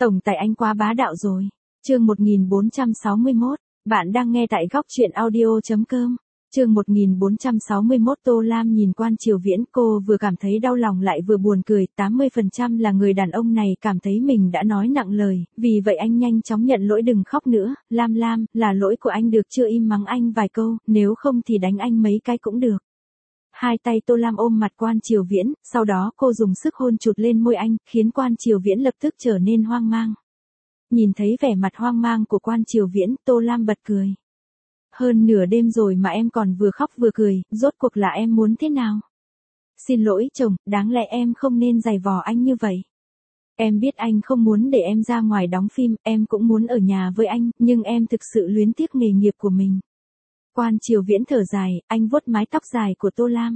Tổng tài anh quá bá đạo rồi. Chương 1461, bạn đang nghe tại góc truyện audio.com. Chương 1461 Tô Lam nhìn Quan Triều Viễn, cô vừa cảm thấy đau lòng lại vừa buồn cười, 80% là người đàn ông này cảm thấy mình đã nói nặng lời, vì vậy anh nhanh chóng nhận lỗi, đừng khóc nữa, Lam, là lỗi của anh được chưa, im mắng anh vài câu, nếu không thì đánh anh mấy cái cũng được. Hai tay Tô Lam ôm mặt Quan Triều Viễn, sau đó cô dùng sức hôn chụt lên môi anh, khiến Quan Triều Viễn lập tức trở nên hoang mang. Nhìn thấy vẻ mặt hoang mang của Quan Triều Viễn, Tô Lam bật cười. Hơn nửa đêm rồi mà em còn vừa khóc vừa cười, rốt cuộc là em muốn thế nào? Xin lỗi chồng, đáng lẽ em không nên giày vò anh như vậy. Em biết anh không muốn để em ra ngoài đóng phim, em cũng muốn ở nhà với anh, nhưng em thực sự luyến tiếc nghề nghiệp của mình. Quan Triều Viễn thở dài, anh vuốt mái tóc dài của Tô Lam.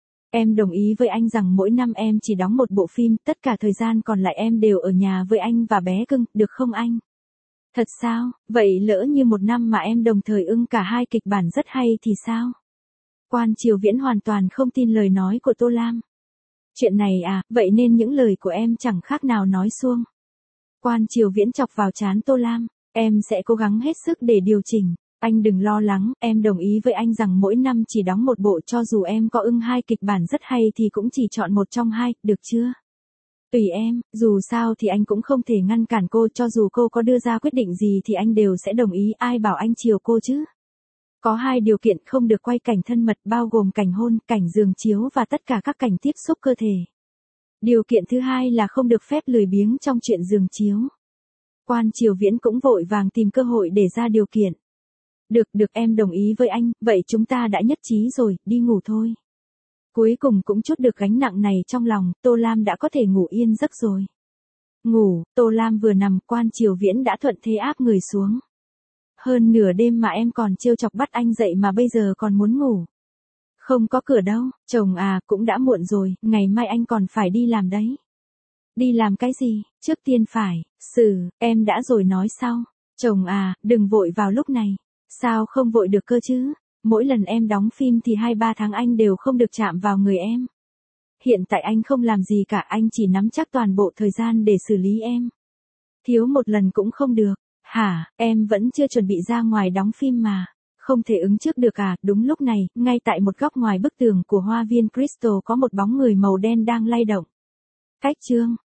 Em đồng ý với anh rằng mỗi năm em chỉ đóng một bộ phim, tất cả thời gian còn lại em đều ở nhà với anh và bé cưng, được không anh? Thật sao, vậy lỡ như một năm mà em đồng thời ưng cả hai kịch bản rất hay thì sao? Quan Triều Viễn hoàn toàn không tin lời nói của Tô Lam. Chuyện này à, vậy nên những lời của em chẳng khác nào nói suông. Quan Triều Viễn chọc vào trán Tô Lam, em sẽ cố gắng hết sức để điều chỉnh. Anh đừng lo lắng, em đồng ý với anh rằng mỗi năm chỉ đóng một bộ, cho dù em có ưng hai kịch bản rất hay thì cũng chỉ chọn một trong hai, được chưa? Tùy em, dù sao thì anh cũng không thể ngăn cản cô, cho dù cô có đưa ra quyết định gì thì anh đều sẽ đồng ý, ai bảo anh chiều cô chứ? Có hai điều kiện không được quay cảnh thân mật, bao gồm cảnh hôn, cảnh giường chiếu và tất cả các cảnh tiếp xúc cơ thể. Điều kiện thứ hai là không được phép lười biếng trong chuyện giường chiếu. Quan Triều Viễn cũng vội vàng tìm cơ hội để ra điều kiện. Được em đồng ý với anh, vậy chúng ta đã nhất trí rồi, đi ngủ thôi. Cuối cùng cũng trút được gánh nặng này trong lòng, Tô Lam đã có thể ngủ yên giấc rồi. Ngủ, Tô Lam vừa nằm, Quan Triều Viễn đã thuận thế áp người xuống. Hơn nửa đêm mà em còn trêu chọc bắt anh dậy mà bây giờ còn muốn ngủ. Không có cửa đâu, chồng à, cũng đã muộn rồi, ngày mai anh còn phải đi làm đấy. Đi làm cái gì, trước tiên phải, em đã rồi nói sau. Chồng à, đừng vội vào lúc này. Sao không vội được cơ chứ? Mỗi lần em đóng phim thì 2-3 tháng anh đều không được chạm vào người em. Hiện tại anh không làm gì cả, anh chỉ nắm chắc toàn bộ thời gian để xử lý em. Thiếu một lần cũng không được. Hả, em vẫn chưa chuẩn bị ra ngoài đóng phim mà. Không thể ứng trước được à? Đúng lúc này, ngay tại một góc ngoài bức tường của hoa viên Crystal có một bóng người màu đen đang lay động. Cách chương